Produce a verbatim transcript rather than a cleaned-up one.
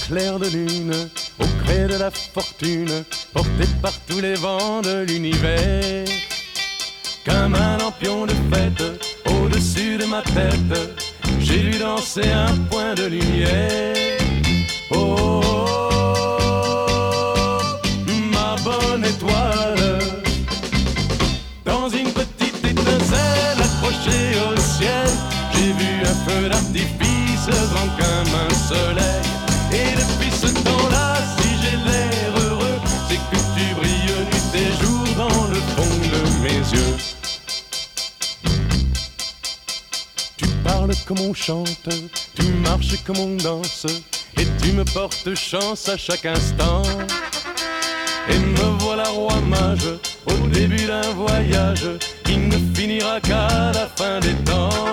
clair de lune, au gré de la fortune, porté par tous les vents de l'univers. Comme un lampion de fête, au-dessus de ma tête, j'ai vu danser un point de lumière. Oh, oh, oh, ma bonne étoile, dans une petite étincelle accrochée au ciel, j'ai vu un feu d'artifice grand comme un soleil. Et depuis ce temps-là, si j'ai l'air heureux, c'est que tu brilles nuit et jour dans le fond de mes yeux. Tu parles comme on chante, tu marches comme on danse, et tu me portes chance à chaque instant. Et me voilà roi mage, au début d'un voyage qui ne finira qu'à la fin des temps.